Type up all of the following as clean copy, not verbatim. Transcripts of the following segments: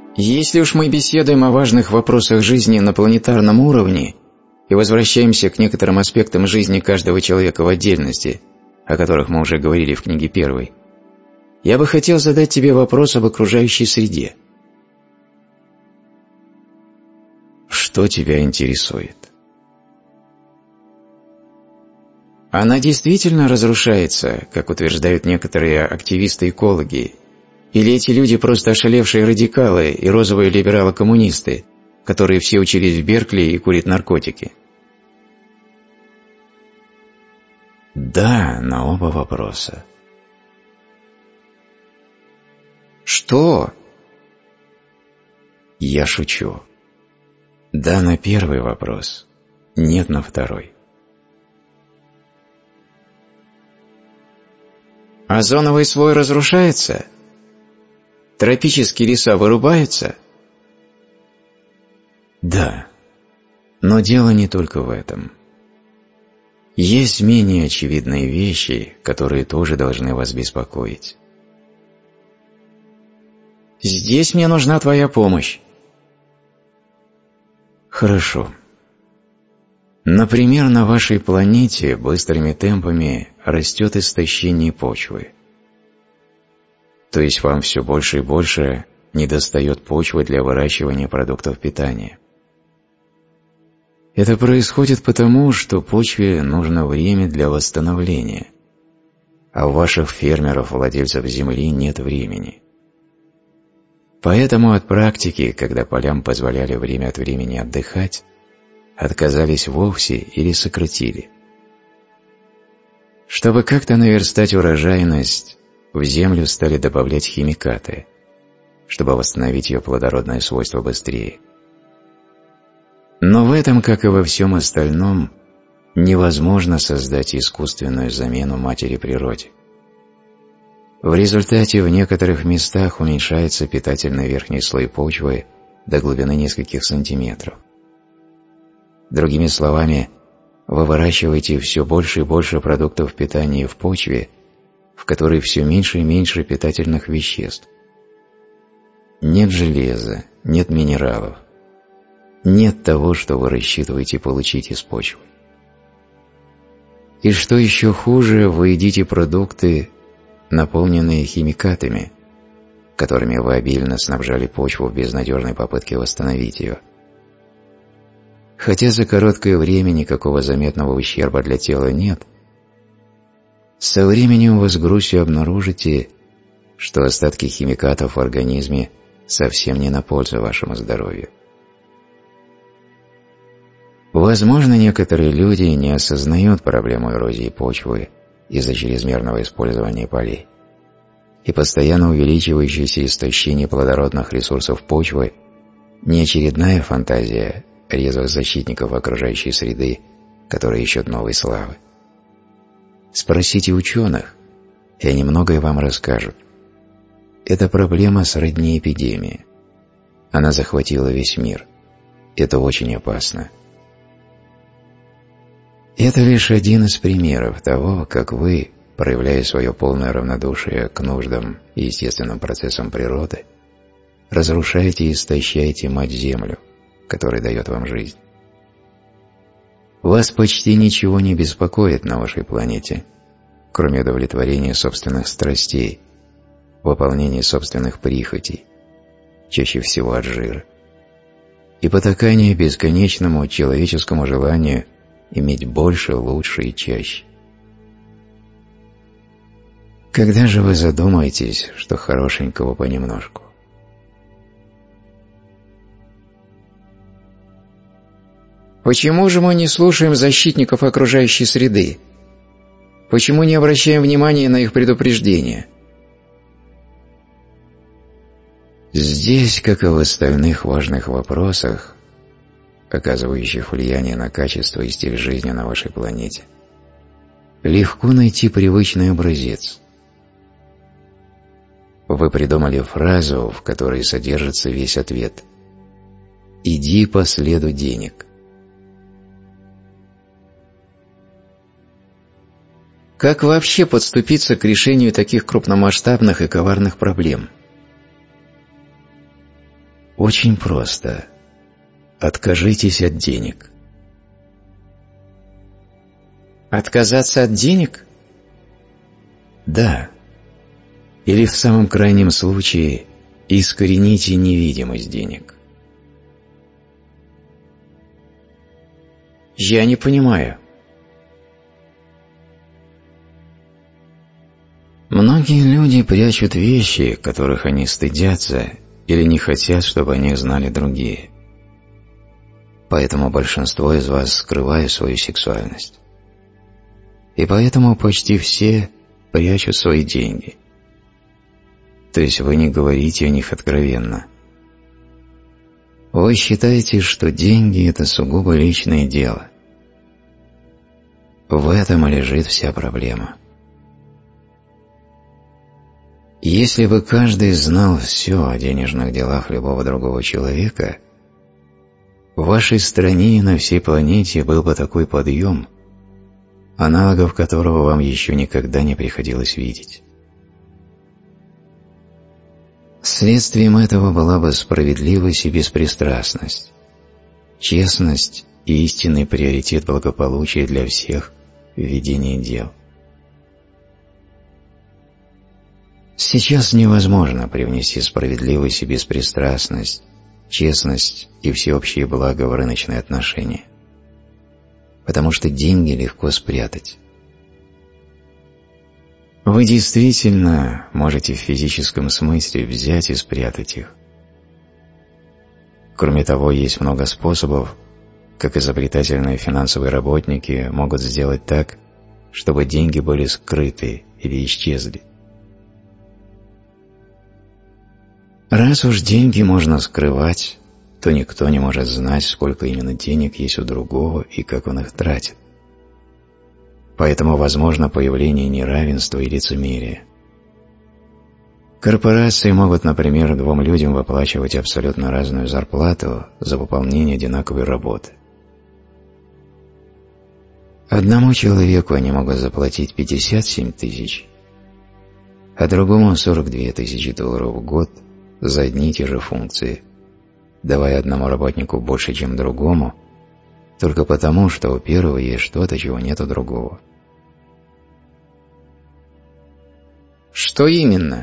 Если уж мы беседуем о важных вопросах жизни на планетарном уровне и возвращаемся к некоторым аспектам жизни каждого человека в отдельности, о которых мы уже говорили в книге 1, я бы хотел задать тебе вопрос об окружающей среде. Что тебя интересует? Она действительно разрушается, как утверждают некоторые активисты-экологи, или эти люди просто ошалевшие радикалы и розовые либералы-коммунисты, которые все учились в Беркли и курят наркотики? Да, на оба вопроса. Что? Я шучу. Да на первый вопрос, нет на второй. Озоновый слой разрушается? Тропические леса вырубаются? Да, но дело не только в этом. Есть менее очевидные вещи, которые тоже должны вас беспокоить. Здесь мне нужна твоя помощь. Хорошо. Например, на вашей планете быстрыми темпами растет истощение почвы. То есть вам все больше и больше недостает почвы для выращивания продуктов питания. Это происходит потому, что почве нужно время для восстановления, а у ваших фермеров, владельцев земли, нет времени. Поэтому от практики, когда полям позволяли время от времени отдыхать, отказались вовсе или сократили. Чтобы как-то наверстать урожайность, в землю стали добавлять химикаты, чтобы восстановить ее плодородное свойство быстрее. Но в этом, как и во всем остальном, невозможно создать искусственную замену матери природе. В результате в некоторых местах уменьшается питательный верхний слой почвы до глубины нескольких сантиметров. Другими словами, вы выращиваете все больше и больше продуктов питания в почве, в которой все меньше и меньше питательных веществ. Нет железа, нет минералов, нет того, что вы рассчитываете получить из почвы. И что еще хуже, вы едите продукты, наполненные химикатами, которыми вы обильно снабжали почву в безнадежной попытке восстановить ее. Хотя за короткое время никакого заметного ущерба для тела нет, со временем вы с грустью обнаружите, что остатки химикатов в организме совсем не на пользу вашему здоровью. Возможно, некоторые люди не осознают проблему эрозии почвы из-за чрезмерного использования полей, и постоянно увеличивающееся истощение плодородных ресурсов почвы не очередная фантазия резвых защитников окружающей среды, которые ищут новой славы. Спросите ученых, и они многое вам расскажут. Эта проблема сродни эпидемии. Она захватила весь мир. Это очень опасно. Это лишь один из примеров того, как вы, проявляя свое полное равнодушие к нуждам и естественным процессам природы, разрушаете и истощаете мать-землю, которая дает вам жизнь. Вас почти ничего не беспокоит на вашей планете, кроме удовлетворения собственных страстей, выполнения собственных прихотей, чаще всего от жира, и потакания бесконечному человеческому желанию иметь больше, лучше и чаще. Когда же вы задумаетесь, что хорошенького понемножку? Почему же мы не слушаем защитников окружающей среды? Почему не обращаем внимания на их предупреждения? Здесь, как и в остальных важных вопросах, оказывающих влияние на качество и стиль жизни на вашей планете, легко найти привычный образец. Вы придумали фразу, в которой содержится весь ответ: «Иди по следу денег». Как вообще подступиться к решению таких крупномасштабных и коварных проблем? Очень просто. Откажитесь от денег. Отказаться от денег? Да. Или в самом крайнем случае искорените невидимость денег. Я не понимаю. Многие люди прячут вещи, которых они стыдятся или не хотят, чтобы о них знали другие. Поэтому большинство из вас скрывает свою сексуальность. И поэтому почти все прячут свои деньги. То есть вы не говорите о них откровенно. Вы считаете, что деньги – это сугубо личное дело. В этом и лежит вся проблема. Если бы каждый знал все о денежных делах любого другого человека, в вашей стране и на всей планете был бы такой подъем, аналогов которого вам еще никогда не приходилось видеть. Следствием этого была бы справедливость и беспристрастность, честность и истинный приоритет благополучия для всех в ведении дел. Сейчас невозможно привнести справедливость и беспристрастность, честность и всеобщее благо в рыночные отношения, потому что деньги легко спрятать. Вы действительно можете в физическом смысле взять и спрятать их. Кроме того, есть много способов, как изобретательные финансовые работники могут сделать так, чтобы деньги были скрыты или исчезли. Раз уж деньги можно скрывать, то никто не может знать, сколько именно денег есть у другого и как он их тратит. Поэтому возможно появление неравенства и лицемерия. Корпорации могут, например, двум людям выплачивать абсолютно разную зарплату за выполнение одинаковой работы. Одному человеку они могут заплатить 57 тысяч, а другому 42 тысячи долларов в год за одни и те же функции, давая одному работнику больше, чем другому, только потому, что у первого есть что-то, чего нет у другого. Что именно?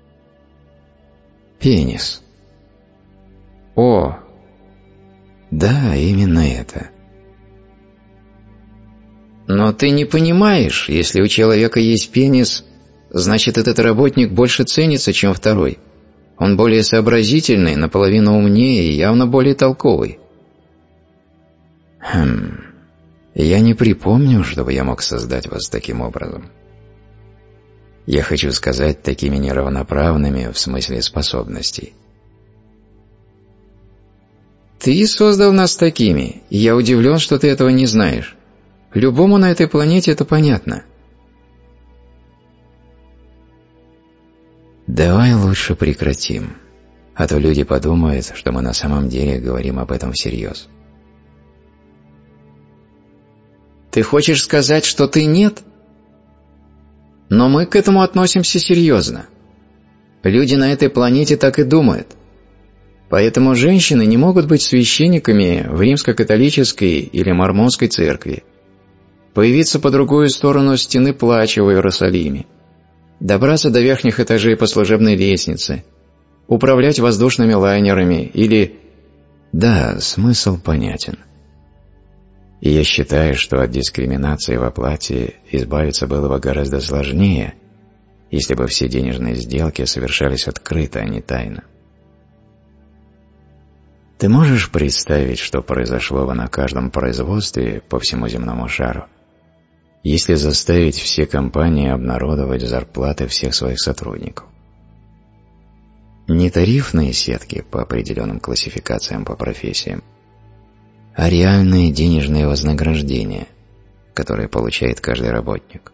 Пенис. О! Да, именно это. Но ты не понимаешь, если у человека есть пенис, значит, этот работник больше ценится, чем второй. Он более сообразительный, наполовину умнее и явно более толковый. Я не припомню, чтобы я мог создать вас таким образом. Я хочу сказать, такими неравноправными в смысле способностей. Ты создал нас такими, и я удивлен, что ты этого не знаешь. Любому на этой планете это понятно. Давай лучше прекратим, а то люди подумают, что мы на самом деле говорим об этом всерьез. Ты хочешь сказать, что ты нет? Но мы к этому относимся серьезно. Люди на этой планете так и думают. Поэтому женщины не могут быть священниками в римско-католической или мормонской церкви, появиться по другую сторону стены плача в Иерусалиме, добраться до верхних этажей по служебной лестнице, управлять воздушными лайнерами или... Да, смысл понятен. И я считаю, что от дискриминации в оплате избавиться было бы гораздо сложнее, если бы все денежные сделки совершались открыто, а не тайно. Ты можешь представить, что произошло бы на каждом производстве по всему земному шару, если заставить все компании обнародовать зарплаты всех своих сотрудников? Не тарифные сетки по определенным классификациям по профессиям, а реальные денежные вознаграждения, которые получает каждый работник.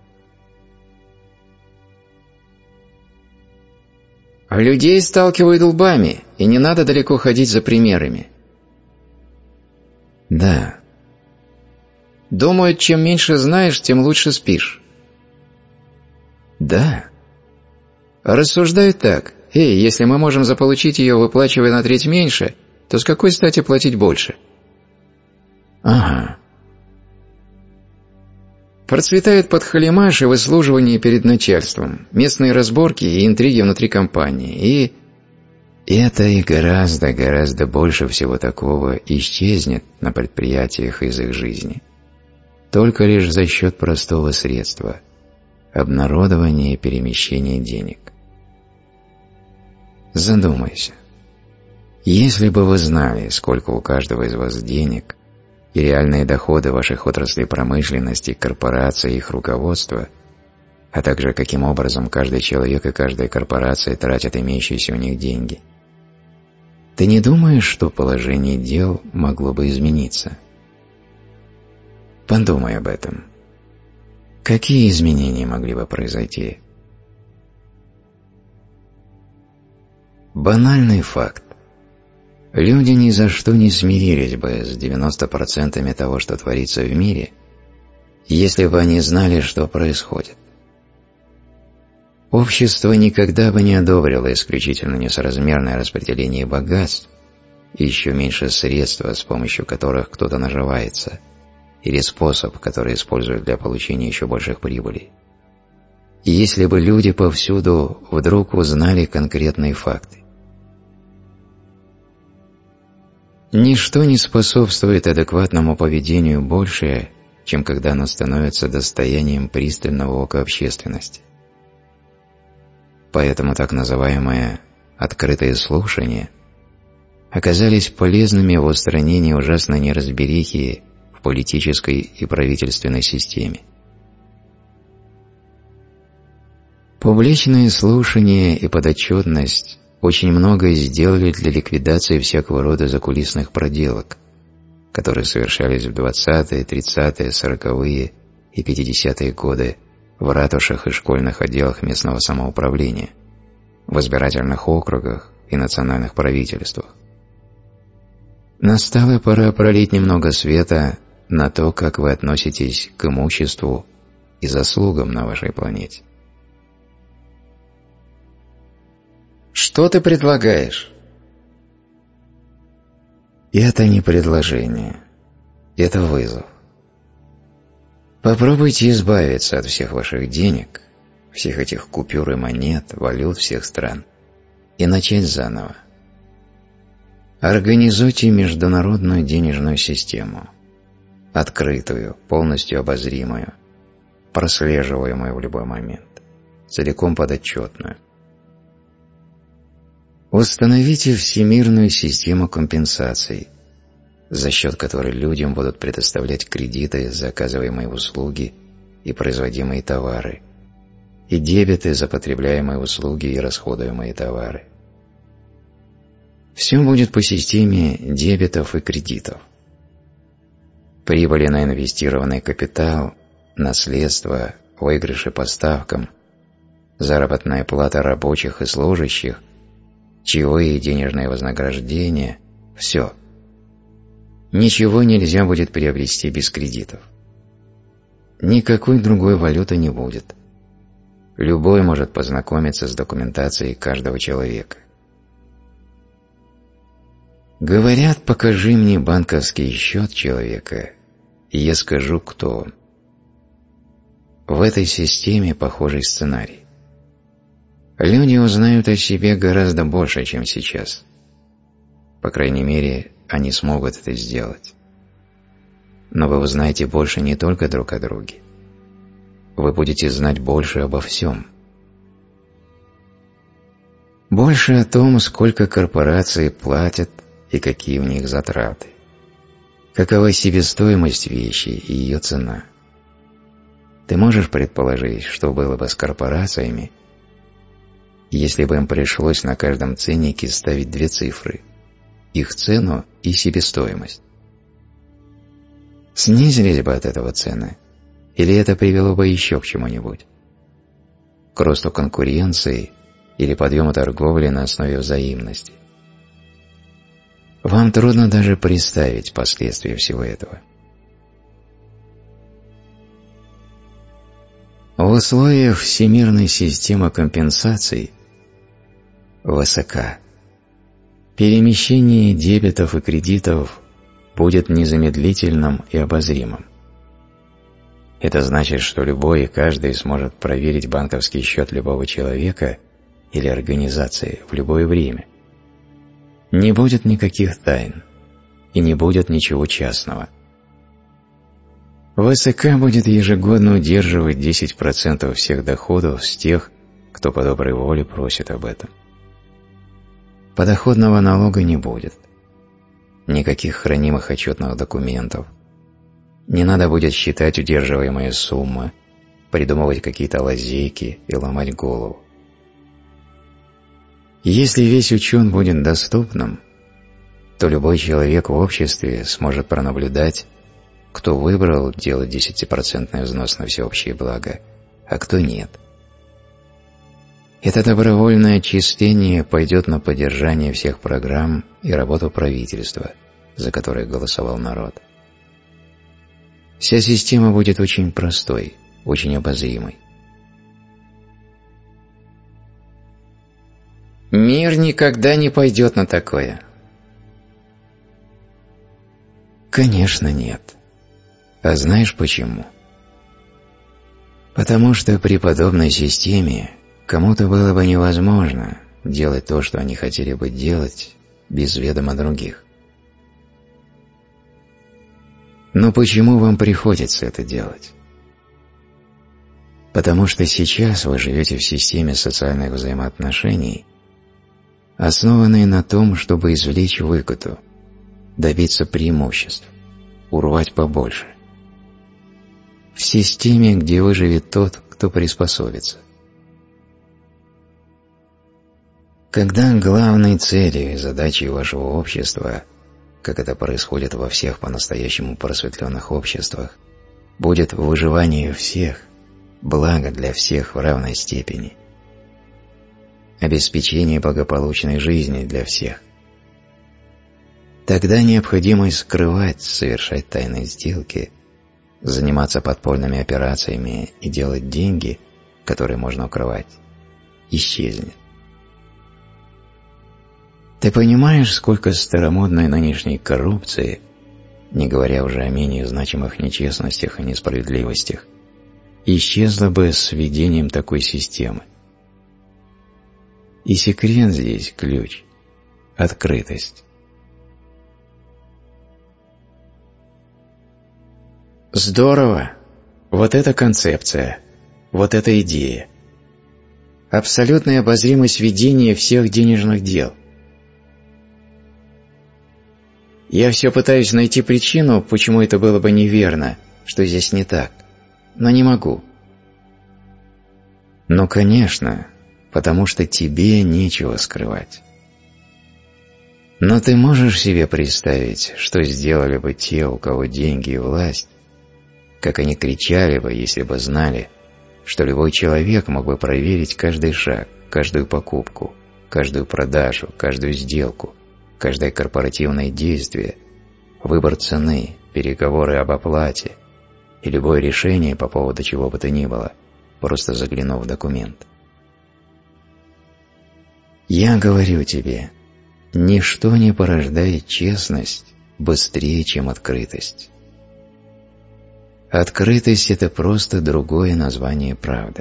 Людей сталкивают лбами, и не надо далеко ходить за примерами. Да. Думают, чем меньше знаешь, тем лучше спишь. Да. Рассуждают так. «Эй, если мы можем заполучить ее, выплачивая на треть меньше, то с какой стати платить больше?» Ага. Процветает подхалимаш и выслуживание перед начальством, местные разборки и интриги внутри компании, и это и гораздо больше всего такого исчезнет на предприятиях из их жизни. Только лишь за счет простого средства – обнародования и перемещения денег. Задумайся. Если бы вы знали, сколько у каждого из вас денег и реальные доходы ваших отраслей промышленности, корпораций и их руководства, а также каким образом каждый человек и каждая корпорация тратят имеющиеся у них деньги, ты не думаешь, что положение дел могло бы измениться? Подумай об этом. Какие изменения могли бы произойти? Банальный факт. Люди ни за что не смирились бы с 90% того, что творится в мире, если бы они знали, что происходит. Общество никогда бы не одобрило исключительно несоразмерное распределение богатств и еще меньше средства, с помощью которых кто-то наживается, или способ, который используют для получения еще больших прибылей. Если бы люди повсюду вдруг узнали конкретные факты. Ничто не способствует адекватному поведению больше, чем когда оно становится достоянием пристального ока общественности. Поэтому так называемые «открытые слушания» оказались полезными в устранении ужасной неразберихи в политической и правительственной системе. Публичные слушания и подотчетность очень многое сделали для ликвидации всякого рода закулисных проделок, которые совершались в 20-е, 30-е, 40-е и 50-е годы в ратушах и школьных отделах местного самоуправления, в избирательных округах и национальных правительствах. Настала пора пролить немного света на то, как вы относитесь к имуществу и заслугам на вашей планете. Что ты предлагаешь? Это не предложение. Это вызов. Попробуйте избавиться от всех ваших денег, всех этих купюр и монет, валют всех стран, и начать заново. Организуйте международную денежную систему, открытую, полностью обозримую, прослеживаемую в любой момент, целиком подотчетную. Установите всемирную систему компенсаций, за счет которой людям будут предоставлять кредиты за оказываемые услуги и производимые товары, и дебеты за потребляемые услуги и расходуемые товары. Все будет по системе дебетов и кредитов. Прибыли на инвестированный капитал, наследство, выигрыши по ставкам, заработная плата рабочих и служащих, чаевые и денежные вознаграждения – все. Ничего нельзя будет приобрести без кредитов. Никакой другой валюты не будет. Любой может познакомиться с документацией каждого человека. Говорят, покажи мне банковский счет человека, и я скажу, кто он. В этой системе похожий сценарий. Люди узнают о себе гораздо больше, чем сейчас. По крайней мере, они смогут это сделать. Но вы узнаете больше не только друг о друге. Вы будете знать больше обо всем. Больше о том, сколько корпорации платят и какие в них затраты. Какова себестоимость вещи и ее цена. Ты можешь предположить, что было бы с корпорациями, если бы им пришлось на каждом ценнике ставить две цифры – их цену и себестоимость? Снизились бы от этого цены, или это привело бы еще к чему-нибудь? К росту конкуренции или подъему торговли на основе взаимности? Вам трудно даже представить последствия всего этого. В условиях всемирной системы компенсаций высока. Перемещение дебетов и кредитов будет незамедлительным и обозримым. Это значит, что любой и каждый сможет проверить банковский счет любого человека или организации в любое время. Не будет никаких тайн и не будет ничего частного. ВСК будет ежегодно удерживать 10% всех доходов с тех, кто по доброй воле просит об этом. Подоходного налога не будет. Никаких хранимых отчетных документов. Не надо будет считать удерживаемые суммы, придумывать какие-то лазейки и ломать голову. Если весь учет будет доступным, то любой человек в обществе сможет пронаблюдать, кто выбрал делать 10% взнос на всеобщее благо, а кто нет. Это добровольное отчисление пойдет на поддержание всех программ и работу правительства, за которые голосовал народ. Вся система будет очень простой, очень обозримой. Мир никогда не пойдет на такое. Конечно, нет. А знаешь почему? Потому что при подобной системе кому-то было бы невозможно делать то, что они хотели бы делать, без ведома других. Но почему вам приходится это делать? Потому что сейчас вы живете в системе социальных взаимоотношений, основанной на том, чтобы извлечь выгоду, добиться преимуществ, урвать побольше. В системе, где выживет тот, кто приспособится. Когда главной целью и задачей вашего общества, как это происходит во всех по-настоящему просветленных обществах, будет выживание всех, благо для всех в равной степени, обеспечение благополучной жизни для всех, тогда необходимость скрывать, совершать тайные сделки, заниматься подпольными операциями и делать деньги, которые можно укрывать, исчезнет. Ты понимаешь, сколько старомодной нынешней коррупции, не говоря уже о менее значимых нечестностях и несправедливостях, исчезло бы с введением такой системы? И секрет здесь – ключ – открытость. Здорово! Вот эта концепция, вот эта идея. Абсолютная обозримость ведения всех денежных дел. Я все пытаюсь найти причину, почему это было бы неверно, что здесь не так, но не могу. Ну, конечно, потому что тебе нечего скрывать. Но ты можешь себе представить, что сделали бы те, у кого деньги и власть, как они кричали бы, если бы знали, что любой человек мог бы проверить каждый шаг, каждую покупку, каждую продажу, каждую сделку, каждое корпоративное действие, выбор цены, переговоры об оплате и любое решение по поводу чего бы то ни было, просто заглянув в документ. Я говорю тебе, ничто не порождает честность быстрее, чем открытость. Открытость – это просто другое название правды.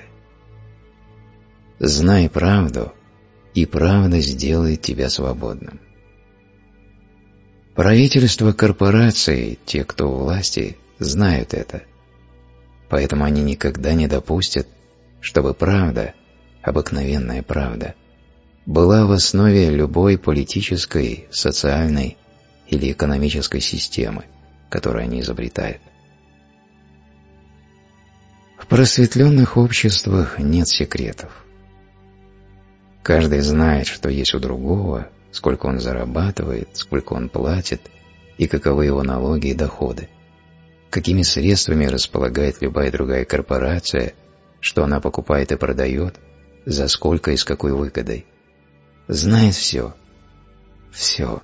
Знай правду, и правда сделает тебя свободным. Правительство, корпорации, те, кто у власти, знают это. Поэтому они никогда не допустят, чтобы правда, обыкновенная правда, была в основе любой политической, социальной или экономической системы, которую они изобретают. В просветленных обществах нет секретов. Каждый знает, что есть у другого, сколько он зарабатывает, сколько он платит и каковы его налоги и доходы, какими средствами располагает любая другая корпорация, что она покупает и продает, за сколько и с какой выгодой. Знает все. Все.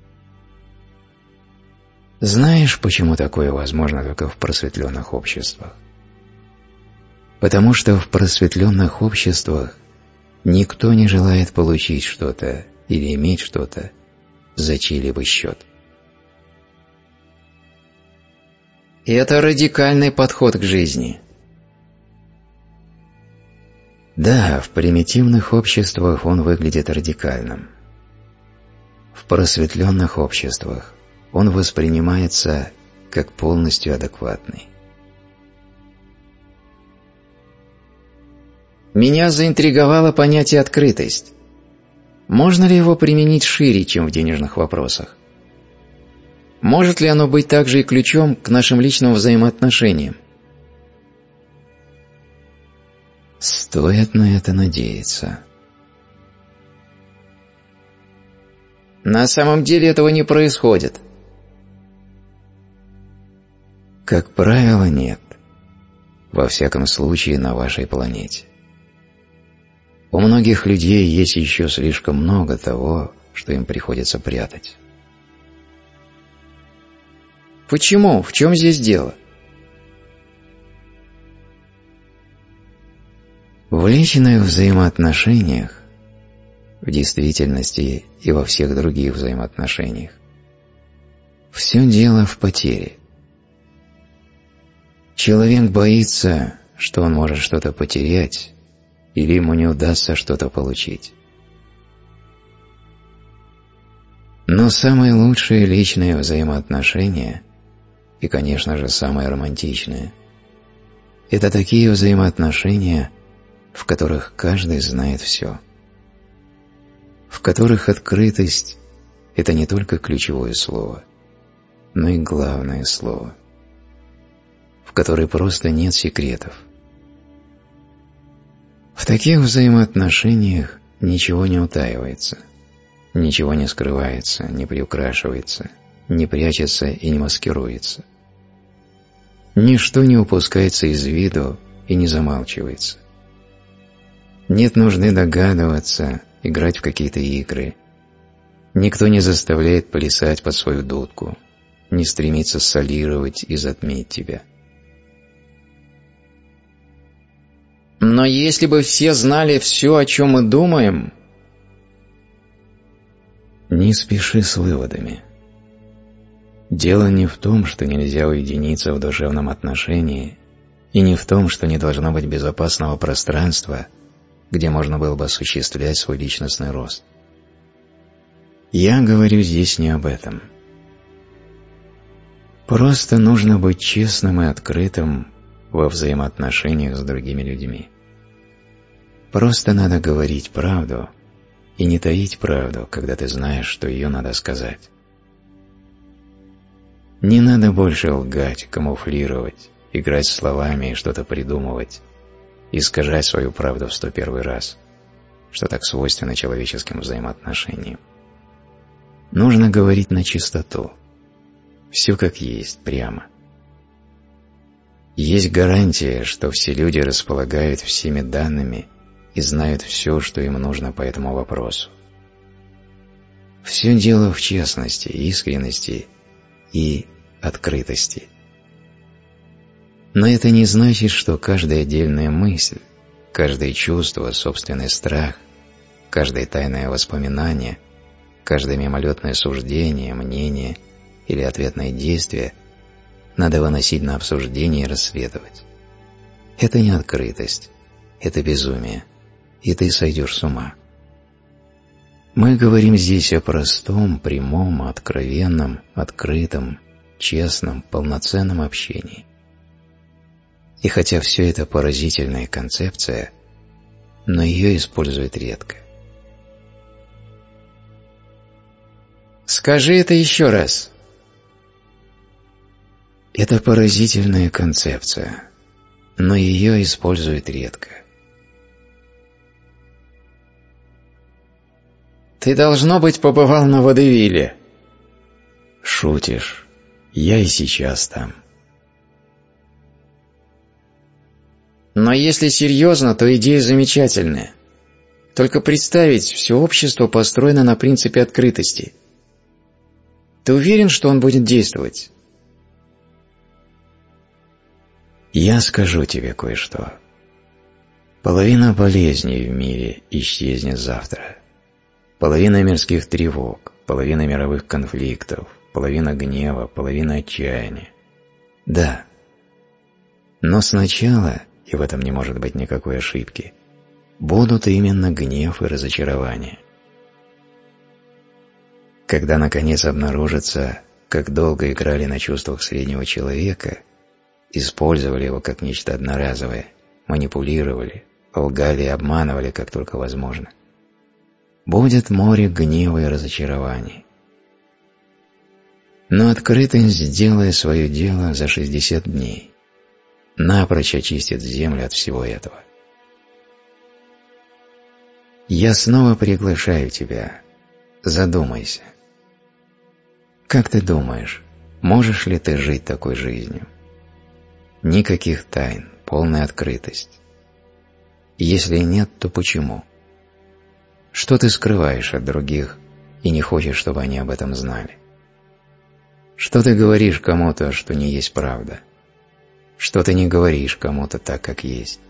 Знаешь, почему такое возможно только в просветленных обществах? Потому что в просветленных обществах Никто не желает получить что-то или иметь что-то за чей-либо счет. И это радикальный подход к жизни. Да, в примитивных обществах он выглядит радикальным. В просветленных обществах он воспринимается как полностью адекватный. Меня заинтриговало понятие «открытость». Можно ли его применить шире, чем в денежных вопросах? Может ли оно быть также и ключом к нашим личным взаимоотношениям? Стоит на это надеяться. На самом деле этого не происходит. Как правило, нет. Во всяком случае, на вашей планете. У многих людей есть еще слишком много того, что им приходится прятать. Почему? В чем здесь дело? В личных взаимоотношениях, в действительности и во всех других взаимоотношениях, все дело в потере. Человек боится, что он может что-то потерять, или ему не удастся что-то получить. Но самые лучшие личные взаимоотношения, и, конечно же, самые романтичные, это такие взаимоотношения, в которых каждый знает все, в которых открытость – это не только ключевое слово, но и главное слово, в которой просто нет секретов. В таких взаимоотношениях ничего не утаивается, ничего не скрывается, не приукрашивается, не прячется и не маскируется. Ничто не упускается из виду и не замалчивается. Нет нужды догадываться, играть в какие-то игры. Никто не заставляет плясать под свою дудку, не стремится солировать и затмить тебя. Но если бы все знали все, о чем мы думаем... Не спеши с выводами. Дело не в том, что нельзя уединиться в душевном отношении, и не в том, что не должно быть безопасного пространства, где можно было бы осуществлять свой личностный рост. Я говорю здесь не об этом. Просто нужно быть честным и открытым во взаимоотношениях с другими людьми. Просто надо говорить правду и не таить правду, когда ты знаешь, что ее надо сказать. Не надо больше лгать, камуфлировать, играть словами и что-то придумывать, искажать свою правду в 101 раз, что так свойственно человеческим взаимоотношениям. Нужно говорить на чистоту, все как есть, прямо. Есть гарантия, что все люди располагают всеми данными и знают все, что им нужно по этому вопросу. Все дело в честности, искренности и открытости. Но это не значит, что каждая отдельная мысль, каждое чувство, собственный страх, каждое тайное воспоминание, каждое мимолетное суждение, мнение или ответное действие надо выносить на обсуждение и расследовать. Это не открытость, это безумие, и ты сойдешь с ума. Мы говорим здесь о простом, прямом, откровенном, открытом, честном, полноценном общении. И хотя все это поразительная концепция, но ее используют редко. Скажи это еще раз. Это поразительная концепция, но ее используют редко. Ты, должно быть, побывал на Водевиле. Шутишь. Я и сейчас там. Но если серьезно, то идея замечательная. Только представить, все общество построено на принципе открытости. Ты уверен, что он будет действовать? Я скажу тебе кое-что. Половина болезней в мире исчезнет завтра. Половина мирских тревог, половина мировых конфликтов, половина гнева, половина отчаяния. Да. Но сначала, и в этом не может быть никакой ошибки, будут именно гнев и разочарование. Когда наконец обнаружится, как долго играли на чувствах среднего человека, использовали его как нечто одноразовое, манипулировали, лгали и обманывали, как только возможно, будет море гнева и разочарований. Но открытость, сделая свое дело за 60 дней, напрочь очистит землю от всего этого. Я снова приглашаю тебя. Задумайся. Как ты думаешь, можешь ли ты жить такой жизнью? Никаких тайн, полная открытость. Если нет, то почему? Что ты скрываешь от других и не хочешь, чтобы они об этом знали? Что ты говоришь кому-то, что не есть правда? Что ты не говоришь кому-то так, как есть?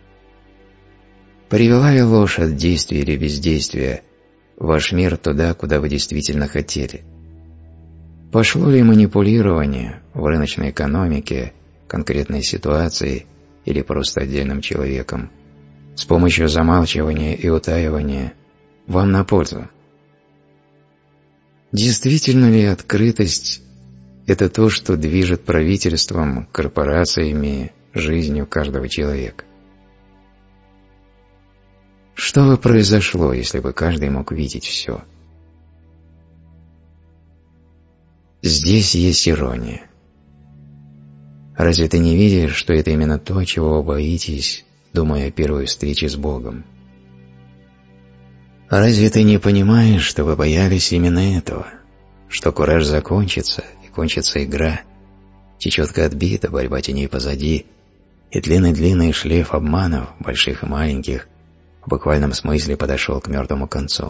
Привела ли ложь от действия или бездействия ваш мир туда, куда вы действительно хотели? Пошло ли манипулирование в рыночной экономике, конкретной ситуации или просто отдельным человеком с помощью замалчивания и утаивания вам на пользу? Действительно ли открытость – это то, что движет правительством, корпорациями, жизнью каждого человека? Что бы произошло, если бы каждый мог видеть все? Здесь есть ирония. Разве ты не видишь, что это именно то, чего вы боитесь, думая о первой встрече с Богом? Разве ты не понимаешь, что вы боялись именно этого, что кураж закончится, и кончится игра, чечетка отбита, борьба теней позади, и длинный-длинный шлейф обманов, больших и маленьких, в буквальном смысле подошел к мертвому концу?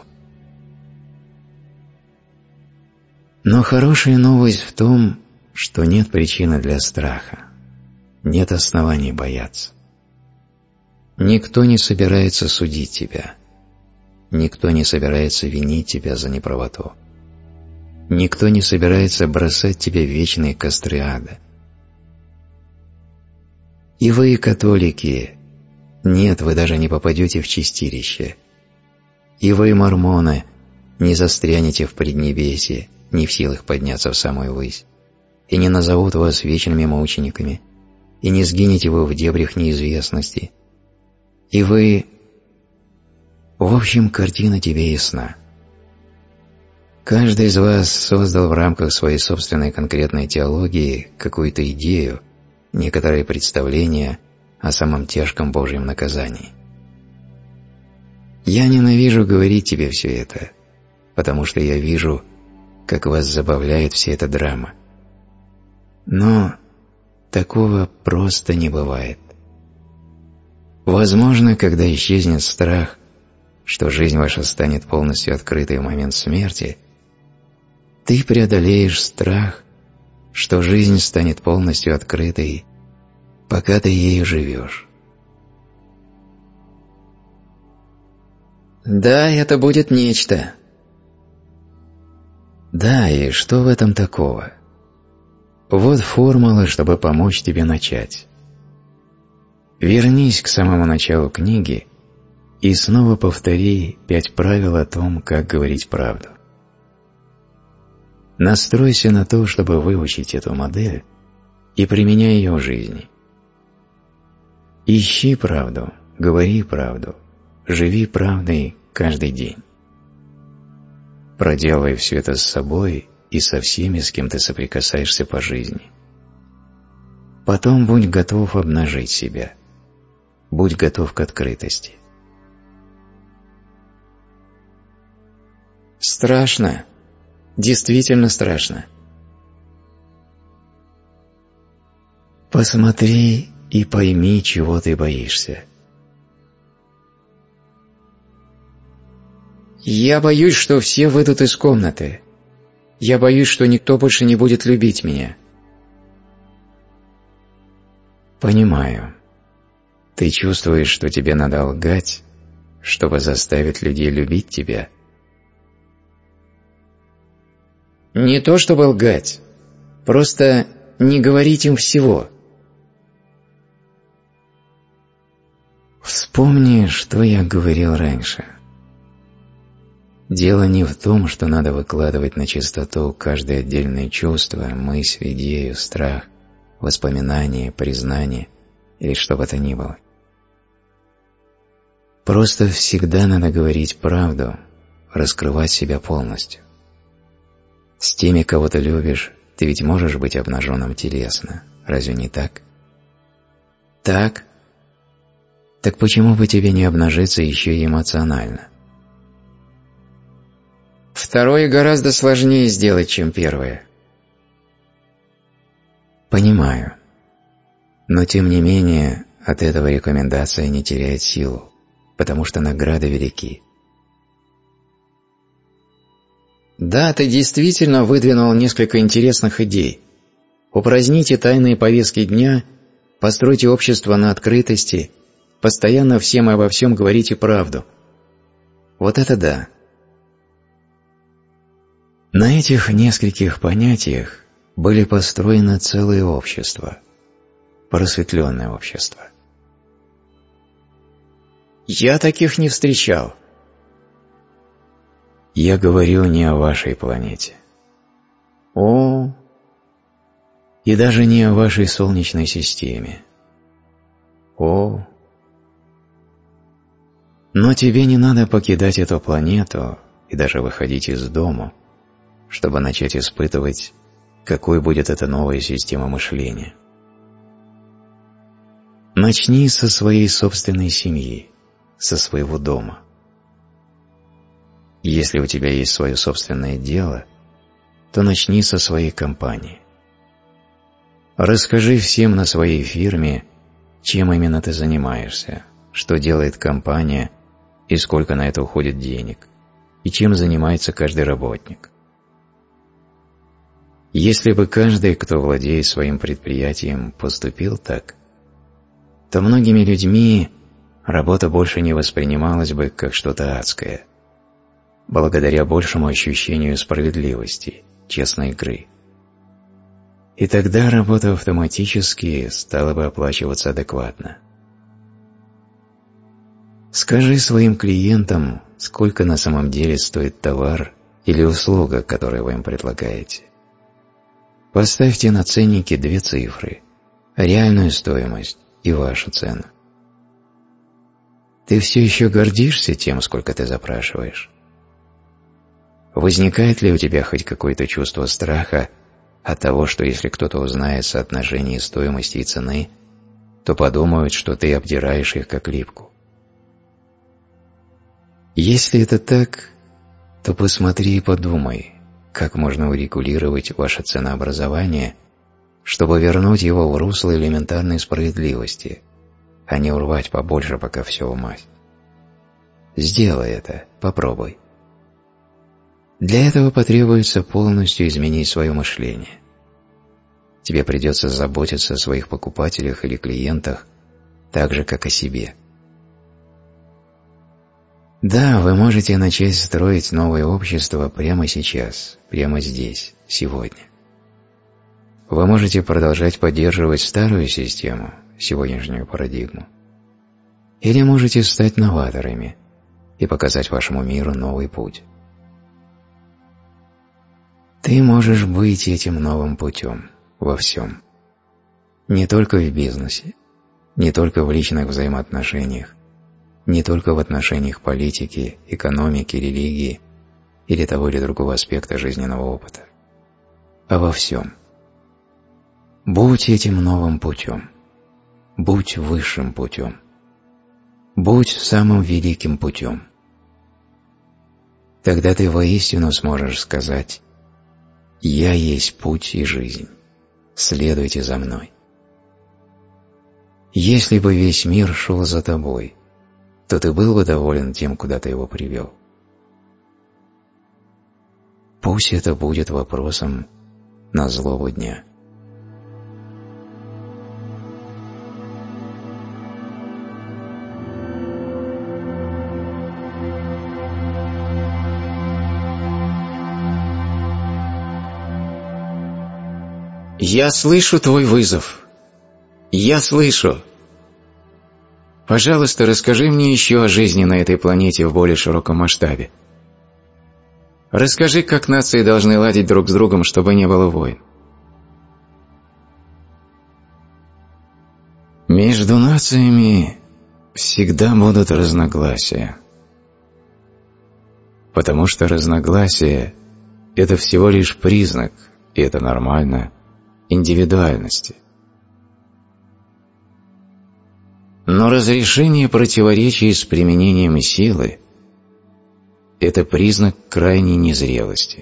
Но хорошая новость в том, что нет причины для страха, нет оснований бояться. Никто не собирается судить тебя, никто не собирается винить тебя за неправоту, никто не собирается бросать тебе в вечные костры ада. И вы, католики, нет, вы даже не попадете в чистилище. И вы, мормоны, не застрянете в преднебесье, не в силах подняться в самую высь, и не назовут вас вечными мучениками, и не сгинете вы в дебрях неизвестности. И вы... В общем, картина тебе ясна. Каждый из вас создал в рамках своей собственной конкретной теологии какую-то идею, некоторое представление о самом тяжком Божьем наказании. Я ненавижу говорить тебе все это, потому что я вижу, как вас забавляет вся эта драма. Но такого просто не бывает. Возможно, когда исчезнет страх, что жизнь ваша станет полностью открытой в момент смерти, ты преодолеешь страх, что жизнь станет полностью открытой, пока ты ею живешь. Да, это будет нечто. Да, и что в этом такого? Вот формула, чтобы помочь тебе начать. Вернись к самому началу книги и снова повтори 5 правил о том, как говорить правду. Настройся на то, чтобы выучить эту модель и применяй ее в жизни. Ищи правду, говори правду, живи правдой каждый день. Проделывай все это с собой и со всеми, с кем ты соприкасаешься по жизни. Потом будь готов обнажить себя. Будь готов к открытости. Страшно. Действительно страшно. Посмотри и пойми, чего ты боишься. Я боюсь, что все выйдут из комнаты. Я боюсь, что никто больше не будет любить меня. Понимаю. Ты чувствуешь, что тебе надо лгать, чтобы заставить людей любить тебя? Не то чтобы лгать, просто не говорить им всего. Вспомни, что я говорил раньше. Дело не в том, что надо выкладывать на чистоту каждое отдельное чувство, мысль, идею, страх, воспоминание, признание или что бы то ни было. Просто всегда надо говорить правду, раскрывать себя полностью. С теми, кого ты любишь, ты ведь можешь быть обнаженным телесно, разве не так? Так. Так почему бы тебе не обнажиться еще и эмоционально? Второе гораздо сложнее сделать, чем первое. Понимаю. Но тем не менее, от этого рекомендация не теряет силу, потому что награды велики. Да, ты действительно выдвинул несколько интересных идей. Упраздните тайные повестки дня, постройте общество на открытости, постоянно всем и обо всем говорите правду. Вот это да. На этих нескольких понятиях были построены целые общества, просветленное общество. Я таких не встречал. Я говорю не о вашей планете. О, и даже не о вашей Солнечной системе. О. Но тебе не надо покидать эту планету и даже выходить из дома, чтобы начать испытывать, какой будет эта новая система мышления. Начни со своей собственной семьи, со своего дома. Если у тебя есть свое собственное дело, то начни со своей компании. Расскажи всем на своей фирме, чем именно ты занимаешься, что делает компания и сколько на это уходит денег, и чем занимается каждый работник. Если бы каждый, кто владеет своим предприятием, поступил так, то многими людьми работа больше не воспринималась бы как что-то адское, благодаря большему ощущению справедливости, честной игры. И тогда работа автоматически стала бы оплачиваться адекватно. Скажи своим клиентам, сколько на самом деле стоит товар или услуга, которую вы им предлагаете. Поставьте на ценнике 2 цифры – реальную стоимость и вашу цену. Ты все еще гордишься тем, сколько ты запрашиваешь? Возникает ли у тебя хоть какое-то чувство страха от того, что если кто-то узнает соотношение стоимости и цены, то подумают, что ты обдираешь их как липку? Если это так, то посмотри и подумай, как можно урегулировать ваше ценообразование, чтобы вернуть его в русло элементарной справедливости, а не урвать побольше, пока все в масть. Сделай это, попробуй. Для этого потребуется полностью изменить свое мышление. Тебе придется заботиться о своих покупателях или клиентах так же, как о себе. Да, вы можете начать строить новое общество прямо сейчас, прямо здесь, сегодня. Вы можете продолжать поддерживать старую систему, сегодняшнюю парадигму, или можете стать новаторами и показать вашему миру новый путь. Ты можешь быть этим новым путем во всем. Не только в бизнесе, не только в личных взаимоотношениях, не только в отношениях политики, экономики, религии или того или другого аспекта жизненного опыта, а во всем. Будь этим новым путем, будь высшим путем, будь самым великим путем. Тогда ты воистину сможешь сказать: «Я есть путь и жизнь, следуйте за мной». Если бы весь мир шел за тобой, то ты был бы доволен тем, куда ты его привел. Пусть это будет вопросом на злобу дня. Я слышу твой вызов. Я слышу. Пожалуйста, расскажи мне еще о жизни на этой планете в более широком масштабе. Расскажи, как нации должны ладить друг с другом, чтобы не было войн. Между нациями всегда будут разногласия. Потому что разногласия – это всего лишь признак, и это нормально, индивидуальности. Но разрешение противоречий с применением силы – это признак крайней незрелости.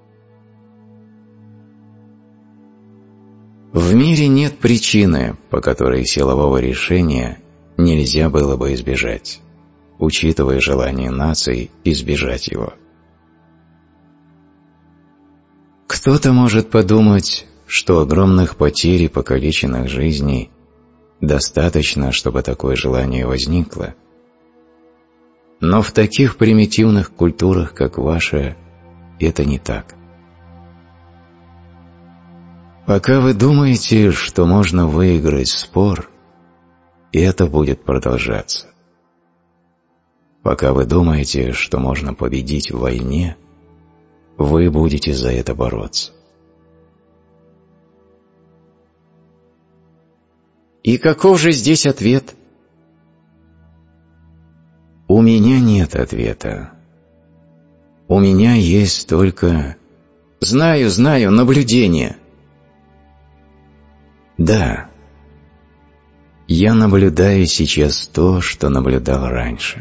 В мире нет причины, по которой силового решения нельзя было бы избежать, учитывая желание наций избежать его. Кто-то может подумать, что огромных потерь и покалеченных жизней достаточно, чтобы такое желание возникло. Но в таких примитивных культурах, как ваша, это не так. Пока вы думаете, что можно выиграть спор, это будет продолжаться. Пока вы думаете, что можно победить в войне, вы будете за это бороться. И каков же здесь ответ? У меня нет ответа. У меня есть только... Знаю, наблюдение. Да. Я наблюдаю сейчас то, что наблюдал раньше.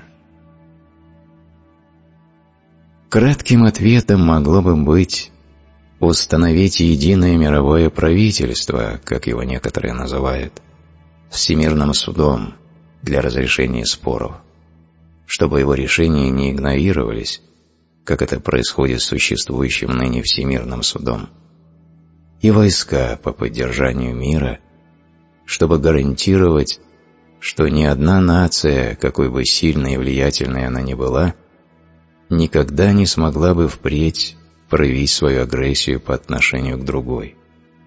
Кратким ответом могло бы быть установить единое мировое правительство, как его некоторые называют, всемирным судом для разрешения споров, чтобы его решения не игнорировались, как это происходит с существующим ныне всемирным судом, и войска по поддержанию мира, чтобы гарантировать, что ни одна нация, какой бы сильной и влиятельной она ни была, никогда не смогла бы впредь проявить свою агрессию по отношению к другой.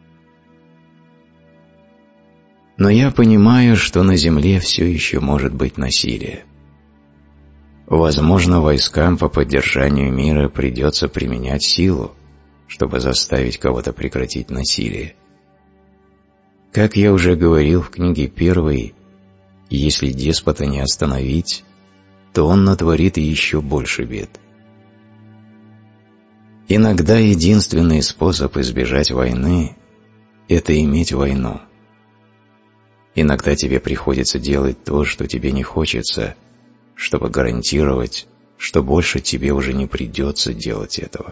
Но я понимаю, что на Земле все еще может быть насилие. Возможно, войскам по поддержанию мира придется применять силу, чтобы заставить кого-то прекратить насилие. Как я уже говорил в книге 1, если деспота не остановить, то он натворит еще больше бед. Иногда единственный способ избежать войны – это иметь войну. Иногда тебе приходится делать то, что тебе не хочется, чтобы гарантировать, что больше тебе уже не придется делать этого.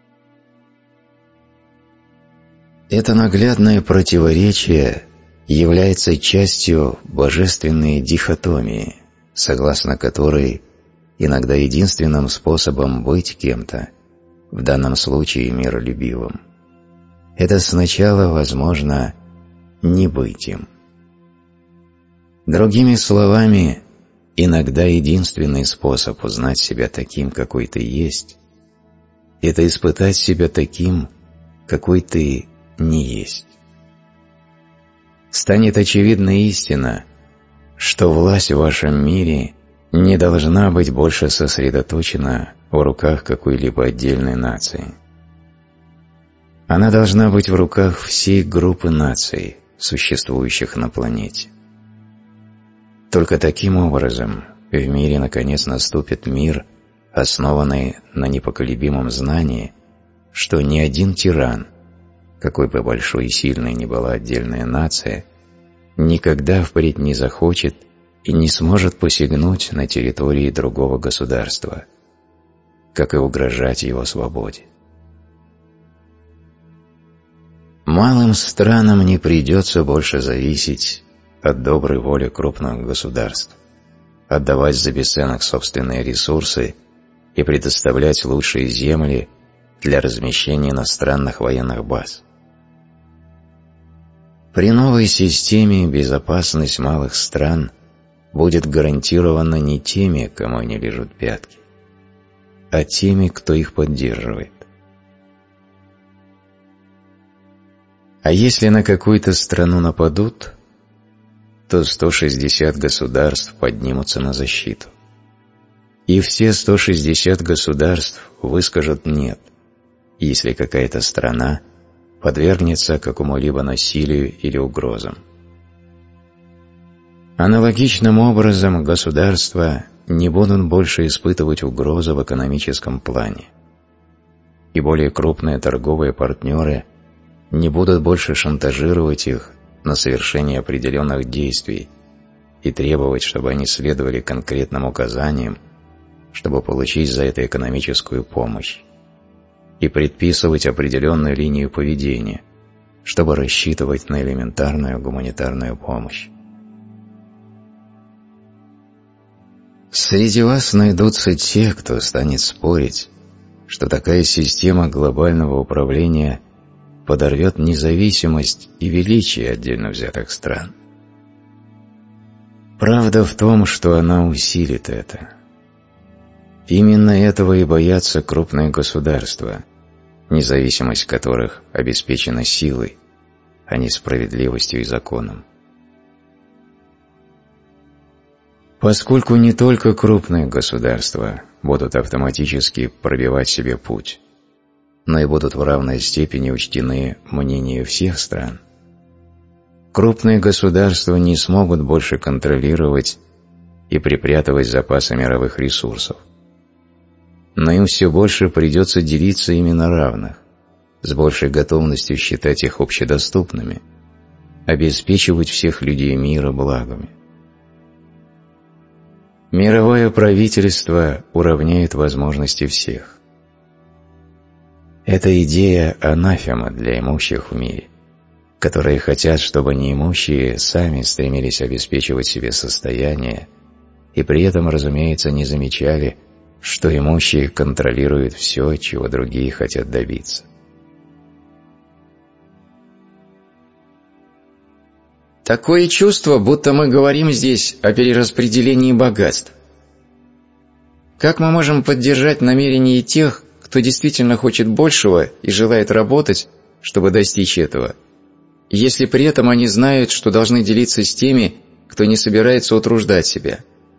Это наглядное противоречие является частью божественной дихотомии, согласно которой иногда единственным способом быть кем-то, в данном случае миролюбивым, это сначала, возможно, не быть им. Другими словами, иногда единственный способ узнать себя таким, какой ты есть, это испытать себя таким, какой ты не есть. Станет очевидна истина, что власть в вашем мире не должна быть больше сосредоточена в руках какой-либо отдельной нации. Она должна быть в руках всей группы наций, существующих на планете. Только таким образом в мире наконец наступит мир, основанный на непоколебимом знании, что ни один тиран, какой бы большой и сильной ни была отдельная нация, никогда впредь не захочет и не сможет посягнуть на территории другого государства, как и угрожать его свободе. Малым странам не придется больше зависеть от доброй воли крупных государств, отдавать за бесценок собственные ресурсы и предоставлять лучшие земли для размещения иностранных военных баз. При новой системе безопасность малых стран будет гарантирована не теми, кому они лижут пятки, а теми, кто их поддерживает. А если на какую-то страну нападут, то 160 государств поднимутся на защиту. И все 160 государств выскажут «нет», если какая-то страна подвергнется какому-либо насилию или угрозам. Аналогичным образом государства не будут больше испытывать угрозы в экономическом плане, и более крупные торговые партнеры не будут больше шантажировать их на совершение определенных действий и требовать, чтобы они следовали конкретным указаниям, чтобы получить за это экономическую помощь, и предписывать определенную линию поведения, чтобы рассчитывать на элементарную гуманитарную помощь. Среди вас найдутся те, кто станет спорить, что такая система глобального управления подорвет независимость и величие отдельно взятых стран. Правда в том, что она усилит это. Именно этого и боятся крупные государства, независимость которых обеспечена силой, а не справедливостью и законом. Поскольку не только крупные государства будут автоматически пробивать себе путь, но и будут в равной степени учтены мнения всех стран, крупные государства не смогут больше контролировать и припрятывать запасы мировых ресурсов, но им все больше придется делиться ими на равных, с большей готовностью считать их общедоступными, обеспечивать всех людей мира благами. Мировое правительство уравняет возможности всех. Это идея анафема для имущих в мире, которые хотят, чтобы неимущие сами стремились обеспечивать себе состояние и при этом, разумеется, не замечали, что имущие контролируют все, чего другие хотят добиться. Такое чувство, будто мы говорим здесь о перераспределении богатств. Как мы можем поддержать намерения тех, кто действительно хочет большего и желает работать, чтобы достичь этого, если при этом они знают, что должны делиться с теми, кто не собирается утруждать себя?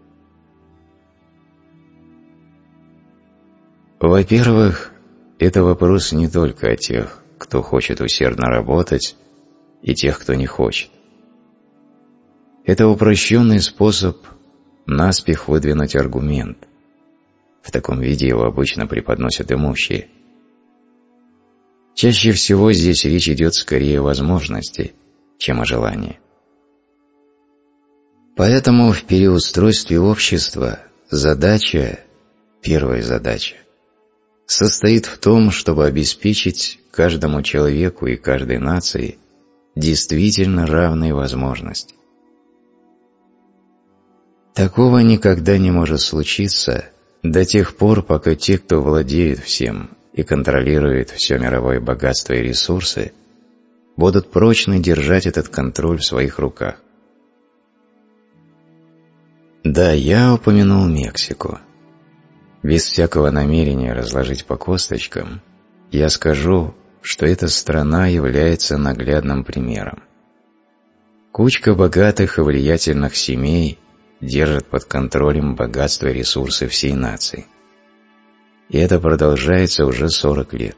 Во-первых, это вопрос не только о тех, кто хочет усердно работать, и тех, кто не хочет. Это упрощенный способ наспех выдвинуть аргумент. В таком виде его обычно преподносят имущие. Чаще всего здесь речь идет скорее о возможности, чем о желании. Поэтому в переустройстве общества первая задача, состоит в том, чтобы обеспечить каждому человеку и каждой нации действительно равные возможности. Такого никогда не может случиться до тех пор, пока те, кто владеет всем и контролирует все мировое богатство и ресурсы, будут прочно держать этот контроль в своих руках. Да, я упомянул Мексику. Без всякого намерения разложить по косточкам, я скажу, что эта страна является наглядным примером. Кучка богатых и влиятельных семей держит под контролем богатство и ресурсы всей нации. И это продолжается уже 40 лет.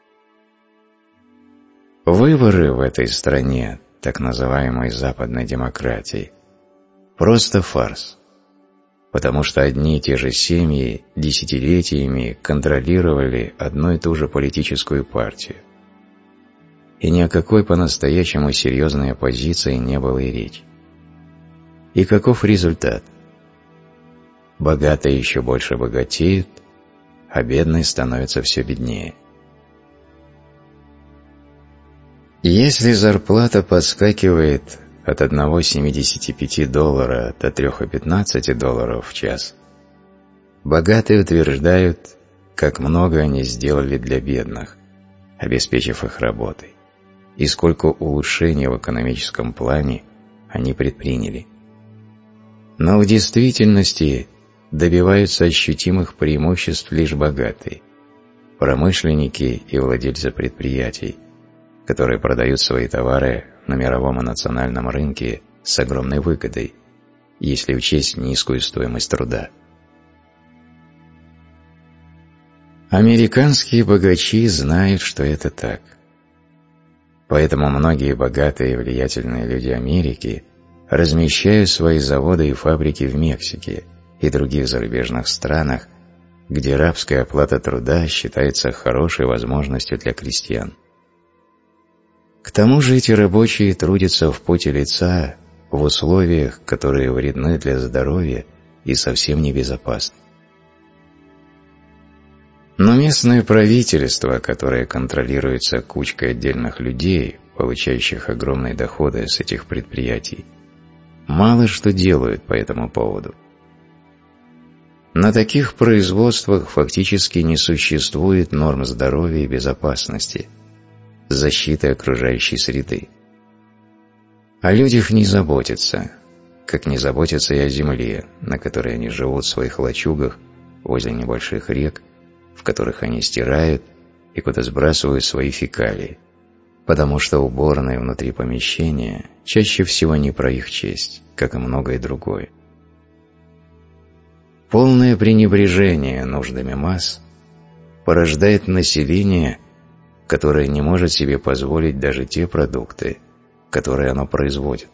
Выборы в этой стране, так называемой западной демократии, просто фарс, потому что одни и те же семьи десятилетиями контролировали одну и ту же политическую партию. И ни о какой по-настоящему серьезной оппозиции не было и речи. И каков результат? Богатые еще больше богатеют, а бедные становятся все беднее. Если зарплата подскакивает от $1,75 до $3,15 в час, богатые утверждают, как много они сделали для бедных, обеспечив их работой, и сколько улучшений в экономическом плане они предприняли. Но в действительности добиваются ощутимых преимуществ лишь богатые, промышленники и владельцы предприятий, которые продают свои товары на мировом и национальном рынке с огромной выгодой, если учесть низкую стоимость труда. Американские богачи знают, что это так. Поэтому многие богатые и влиятельные люди Америки размещают свои заводы и фабрики в Мексике и других зарубежных странах, где рабская оплата труда считается хорошей возможностью для крестьян. К тому же эти рабочие трудятся в поте лица в условиях, которые вредны для здоровья и совсем небезопасны. Но местное правительство, которое контролируется кучкой отдельных людей, получающих огромные доходы с этих предприятий, мало что делают по этому поводу. На таких производствах фактически не существует норм здоровья и безопасности, защиты окружающей среды. О людях не заботятся, как не заботятся и о земле, на которой они живут в своих лачугах возле небольших рек, в которых они стирают и куда сбрасывают свои фекалии, потому что уборные внутри помещения чаще всего не про их честь, как и многое другое. Полное пренебрежение нуждами масс порождает население, которое не может себе позволить даже те продукты, которые оно производит.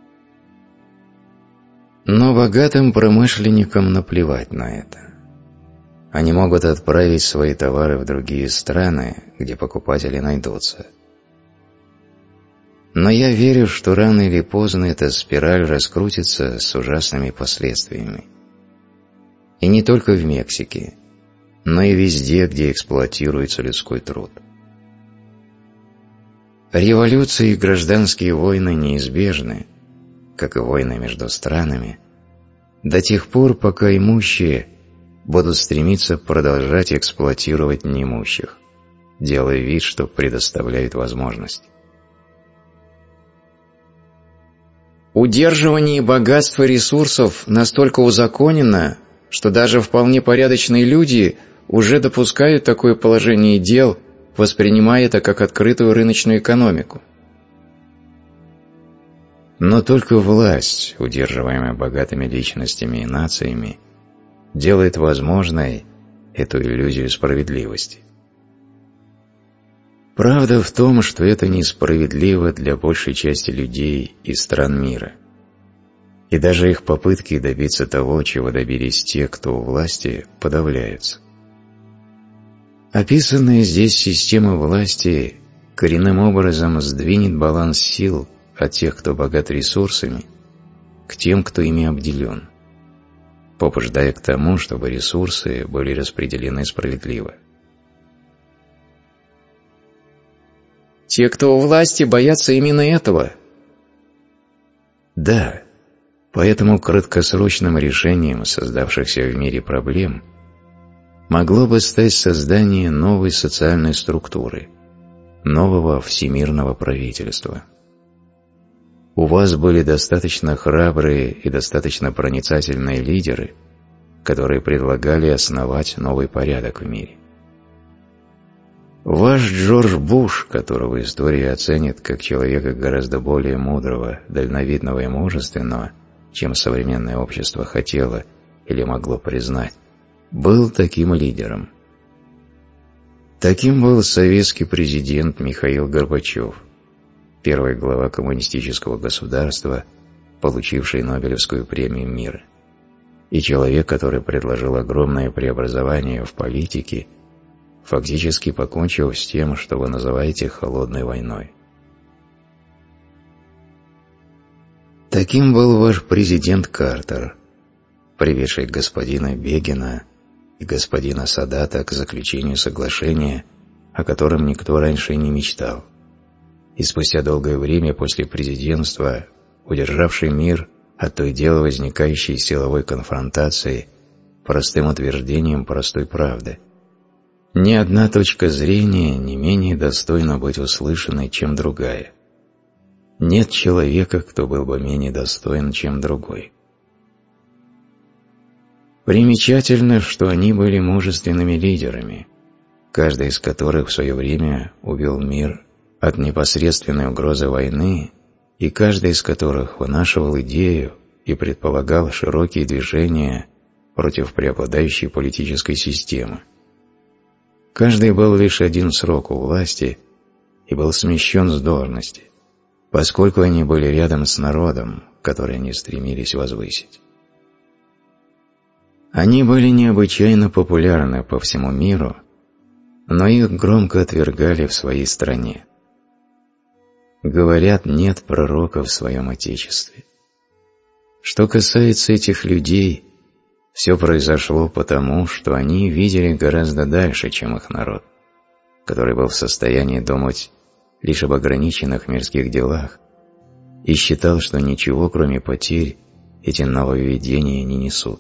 Но богатым промышленникам наплевать на это. Они могут отправить свои товары в другие страны, где покупатели найдутся. Но я верю, что рано или поздно эта спираль раскрутится с ужасными последствиями. И не только в Мексике, но и везде, где эксплуатируется людской труд. Революции и гражданские войны неизбежны, как и войны между странами, до тех пор, пока имущие будут стремиться продолжать эксплуатировать неимущих, делая вид, что предоставляют возможность. Удерживание богатства ресурсов настолько узаконено, что даже вполне порядочные люди уже допускают такое положение дел, воспринимая это как открытую рыночную экономику. Но только власть, удерживаемая богатыми личностями и нациями, делает возможной эту иллюзию справедливости. Правда в том, что это несправедливо для большей части людей и стран мира. И даже их попытки добиться того, чего добились те, кто у власти, подавляются. Описанная здесь система власти коренным образом сдвинет баланс сил от тех, кто богат ресурсами, к тем, кто ими обделен, побуждая к тому, чтобы ресурсы были распределены справедливо. Те, кто у власти, боятся именно этого. Да, поэтому краткосрочным решением создавшихся в мире проблем могло бы стать создание новой социальной структуры, нового всемирного правительства. У вас были достаточно храбрые и достаточно проницательные лидеры, которые предлагали основать новый порядок в мире. Ваш Джордж Буш, которого история оценит как человека гораздо более мудрого, дальновидного и мужественного, чем современное общество хотело или могло признать, был таким лидером. Таким был советский президент Михаил Горбачев, первый глава коммунистического государства, получивший Нобелевскую премию мира, и человек, который предложил огромное преобразование в политике, фактически покончив с тем, что вы называете холодной войной. Таким был ваш президент Картер, приведший господина Бегина и господина Садата к заключению соглашения, о котором никто раньше не мечтал, и спустя долгое время после президентства удержавший мир от то и дело возникающей силовой конфронтации простым утверждением простой правды. Ни одна точка зрения не менее достойна быть услышанной, чем другая. Нет человека, кто был бы менее достоин, чем другой. Примечательно, что они были мужественными лидерами, каждый из которых в свое время увел мир от непосредственной угрозы войны, и каждый из которых вынашивал идею и предполагал широкие движения против преобладающей политической системы. Каждый был лишь один срок у власти и был смещен с должности, поскольку они были рядом с народом, который они стремились возвысить. Они были необычайно популярны по всему миру, но их громко отвергали в своей стране. Говорят, нет пророка в своем Отечестве. Что касается этих людей, все произошло потому, что они видели гораздо дальше, чем их народ, который был в состоянии думать лишь об ограниченных мирских делах и считал, что ничего, кроме потерь, эти нововведения не несут.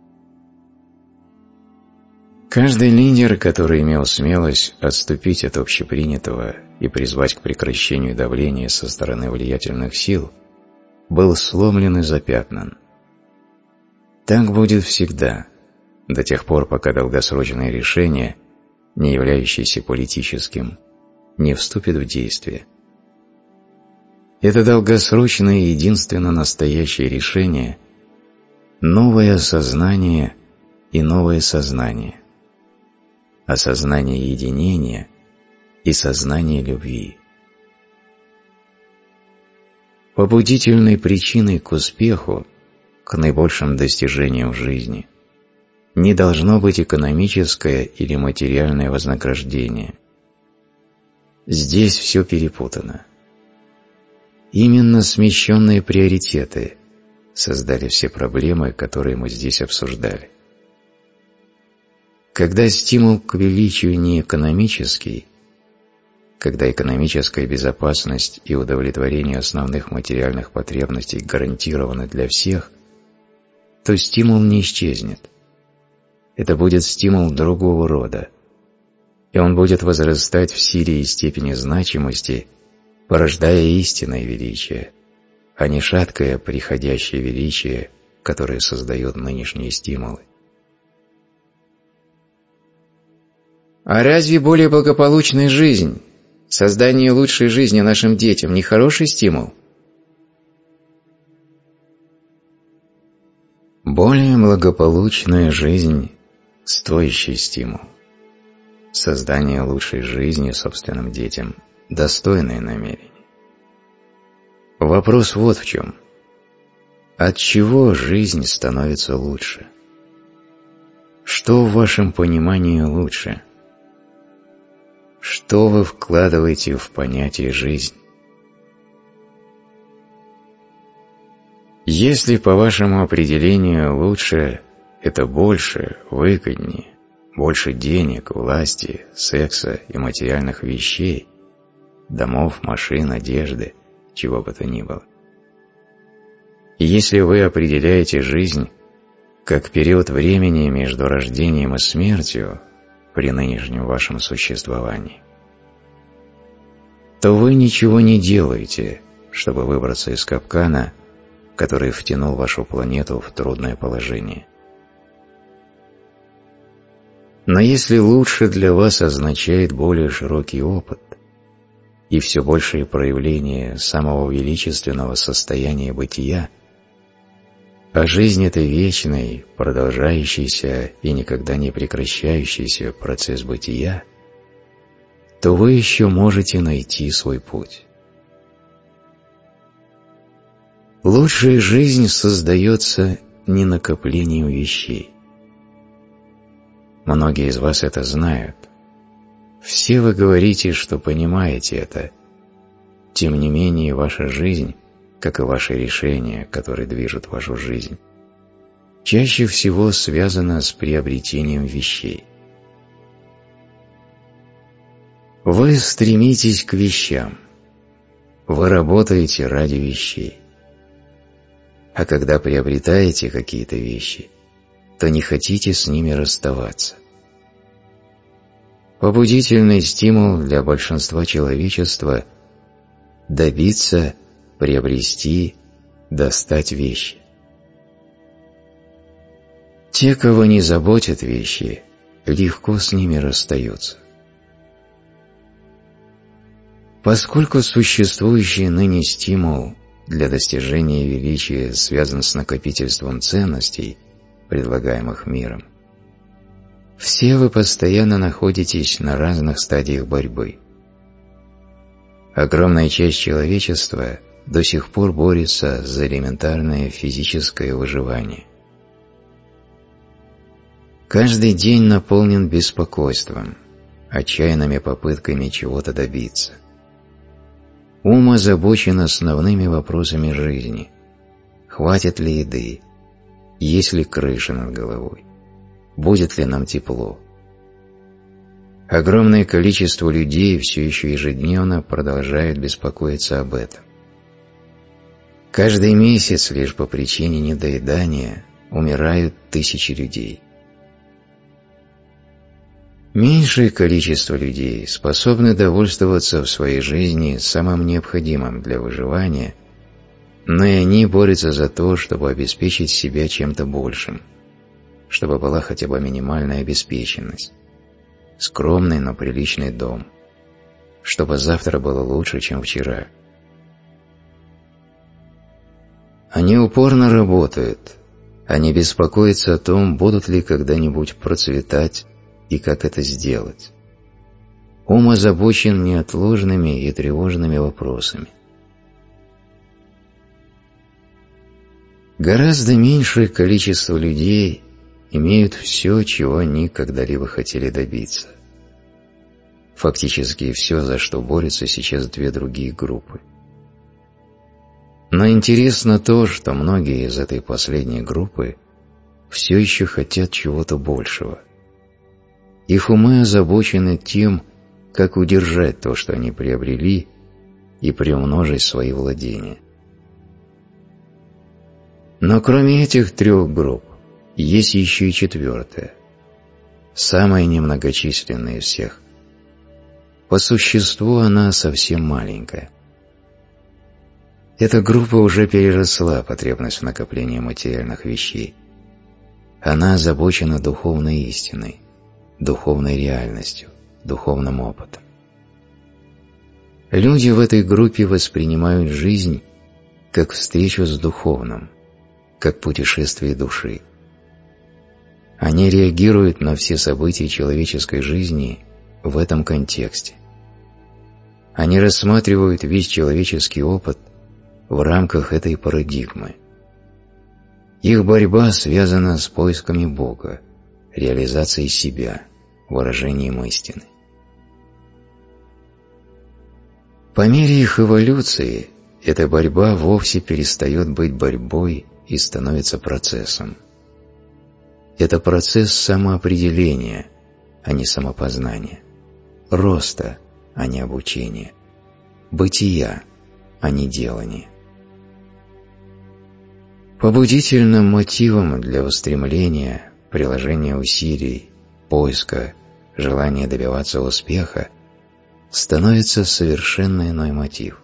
Каждый лидер, который имел смелость отступить от общепринятого и призвать к прекращению давления со стороны влиятельных сил, был сломлен и запятнан. Так будет всегда, до тех пор, пока долгосрочное решение, не являющееся политическим, не вступит в действие. Это долгосрочное и единственно настоящее решение – новое осознание и новое сознание, осознание единения и сознание любви. Побудительной причиной к успеху, к наибольшим достижениям в жизни, не должно быть экономическое или материальное вознаграждение. Здесь все перепутано. Именно смещенные приоритеты создали все проблемы, которые мы здесь обсуждали. Когда стимул к величию не экономический, когда экономическая безопасность и удовлетворение основных материальных потребностей гарантированы для всех, то стимул не исчезнет. Это будет стимул другого рода, и он будет возрастать в силе и степени значимости, порождая истинное величие, а не шаткое приходящее величие, которое создает нынешние стимулы. А разве более благополучная жизнь, создание лучшей жизни нашим детям не хороший стимул? Более благополучная жизнь – стоящий стимул. Создание лучшей жизни собственным детям – достойное намерение. Вопрос вот в чем. От чего жизнь становится лучше? Что в вашем понимании лучше? Что вы вкладываете в понятие «жизнь»? Если по вашему определению лучше – это больше, выгоднее, больше денег, власти, секса и материальных вещей, домов, машин, одежды, чего бы то ни было. И если вы определяете жизнь как период времени между рождением и смертью при нынешнем вашем существовании, то вы ничего не делаете, чтобы выбраться из капкана, который втянул вашу планету в трудное положение. Но если лучше для вас означает более широкий опыт и все большее проявление самого величественного состояния бытия, а жизнь – это вечный, продолжающийся и никогда не прекращающийся процесс бытия, то вы еще можете найти свой путь. Лучшая жизнь создается не накоплением вещей. Многие из вас это знают. Все вы говорите, что понимаете это. Тем не менее, ваша жизнь, как и ваши решения, которые движут вашу жизнь, чаще всего связана с приобретением вещей. Вы стремитесь к вещам. Вы работаете ради вещей. А когда приобретаете какие-то вещи, то не хотите с ними расставаться. Побудительный стимул для большинства человечества – добиться, приобрести, достать вещи. Те, кого не заботят вещи, легко с ними расстаются. Поскольку существующий ныне стимул для достижения величия связан с накопительством ценностей, предлагаемых миром, все вы постоянно находитесь на разных стадиях борьбы. Огромная часть человечества до сих пор борется за элементарное физическое выживание. Каждый день наполнен беспокойством, отчаянными попытками чего-то добиться. Ум озабочен основными вопросами жизни. Хватит ли еды? Есть ли крыша над головой? Будет ли нам тепло? Огромное количество людей все еще ежедневно продолжают беспокоиться об этом. Каждый месяц лишь по причине недоедания умирают тысячи людей. Меньшее количество людей способны довольствоваться в своей жизни самым необходимым для выживания, но и они борются за то, чтобы обеспечить себя чем-то большим, чтобы была хотя бы минимальная обеспеченность, скромный, но приличный дом, чтобы завтра было лучше, чем вчера. Они упорно работают, они беспокоятся о том, будут ли когда-нибудь процветать и как это сделать. Ум озабочен неотложными и тревожными вопросами. Гораздо меньшее количество людей имеют все, чего они когда-либо хотели добиться. Фактически все, за что борются сейчас две другие группы. Но интересно то, что многие из этой последней группы все еще хотят чего-то большего. Их умы озабочены тем, как удержать то, что они приобрели, и приумножить свои владения. Но кроме этих трех групп, есть еще и четвертая, самая немногочисленная из всех. По существу она совсем маленькая. Эта группа уже переросла потребность в накоплении материальных вещей. Она озабочена духовной истиной, духовной реальностью, духовным опытом. Люди в этой группе воспринимают жизнь как встречу с духовным, как путешествие души. Они реагируют на все события человеческой жизни в этом контексте. Они рассматривают весь человеческий опыт в рамках этой парадигмы. Их борьба связана с поисками Бога, реализацией себя, выражением истины. По мере их эволюции эта борьба вовсе перестает быть борьбой и становится процессом. Это процесс самоопределения, а не самопознания, роста, а не обучения, бытия, а не делания. Побудительным мотивом для устремления, приложения усилий, поиска, желания добиваться успеха становится совершенно иной мотив.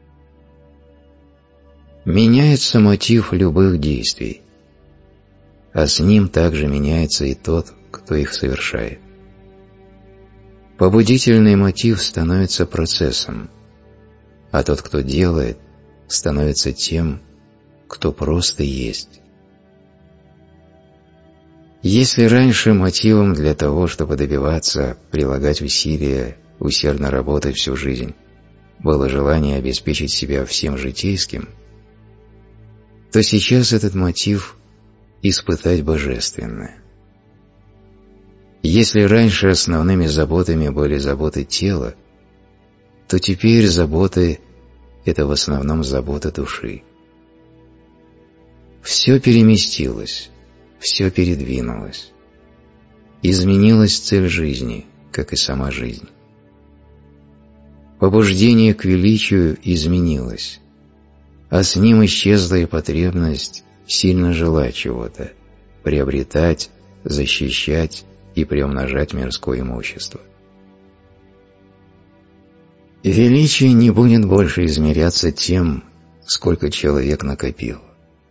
Меняется мотив любых действий, а с ним также меняется и тот, кто их совершает. Побудительный мотив становится процессом, а тот, кто делает, становится тем, кто просто есть. Если раньше мотивом для того, чтобы добиваться, прилагать усилия, усердно работать всю жизнь, было желание обеспечить себя всем житейским, то сейчас этот мотив – испытать божественное. Если раньше основными заботами были заботы тела, то теперь заботы – это в основном забота души. Все переместилось, все передвинулось. Изменилась цель жизни, как и сама жизнь. Побуждение к величию изменилось, а с ним исчезла и потребность сильно желать чего-то, приобретать, защищать и приумножать мирское имущество. Величие не будет больше измеряться тем, сколько человек накопил.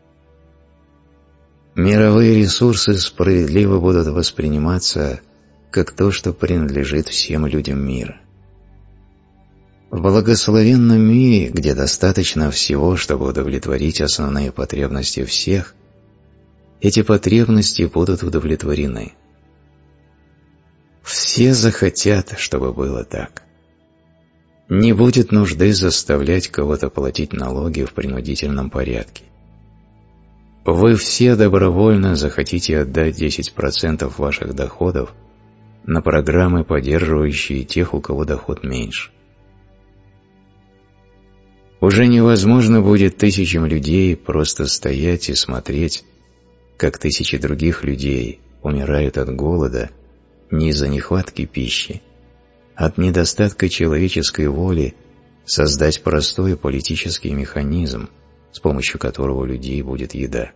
Мировые ресурсы справедливо будут восприниматься как то, что принадлежит всем людям мира. В благословенном мире, где достаточно всего, чтобы удовлетворить основные потребности всех, эти потребности будут удовлетворены. Все захотят, чтобы было так. Не будет нужды заставлять кого-то платить налоги в принудительном порядке. Вы все добровольно захотите отдать 10% ваших доходов на программы, поддерживающие тех, у кого доход меньше. Уже невозможно будет тысячам людей просто стоять и смотреть, как тысячи других людей умирают от голода не из-за нехватки пищи, а от недостатка человеческой воли создать простой политический механизм, с помощью которого у людей будет еда.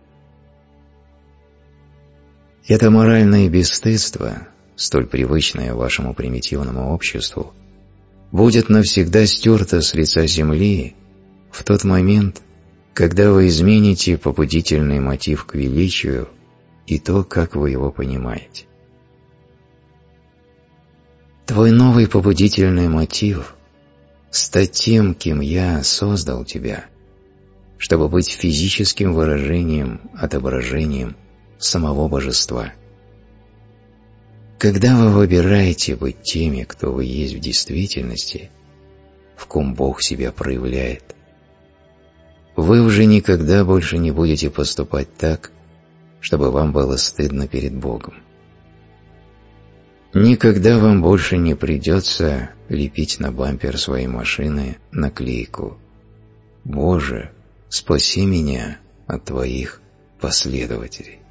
Это моральное бесстыдство, столь привычное вашему примитивному обществу, будет навсегда стерто с лица земли в тот момент, когда вы измените побудительный мотив к величию и то, как вы его понимаете. Твой новый побудительный мотив – стать тем, кем я создал тебя, чтобы быть физическим выражением, отображением самого божества. Когда вы выбираете быть теми, кто вы есть в действительности, в ком Бог себя проявляет, вы уже никогда больше не будете поступать так, чтобы вам было стыдно перед Богом. Никогда вам больше не придется лепить на бампер своей машины наклейку «Боже, спаси меня от Твоих последователей».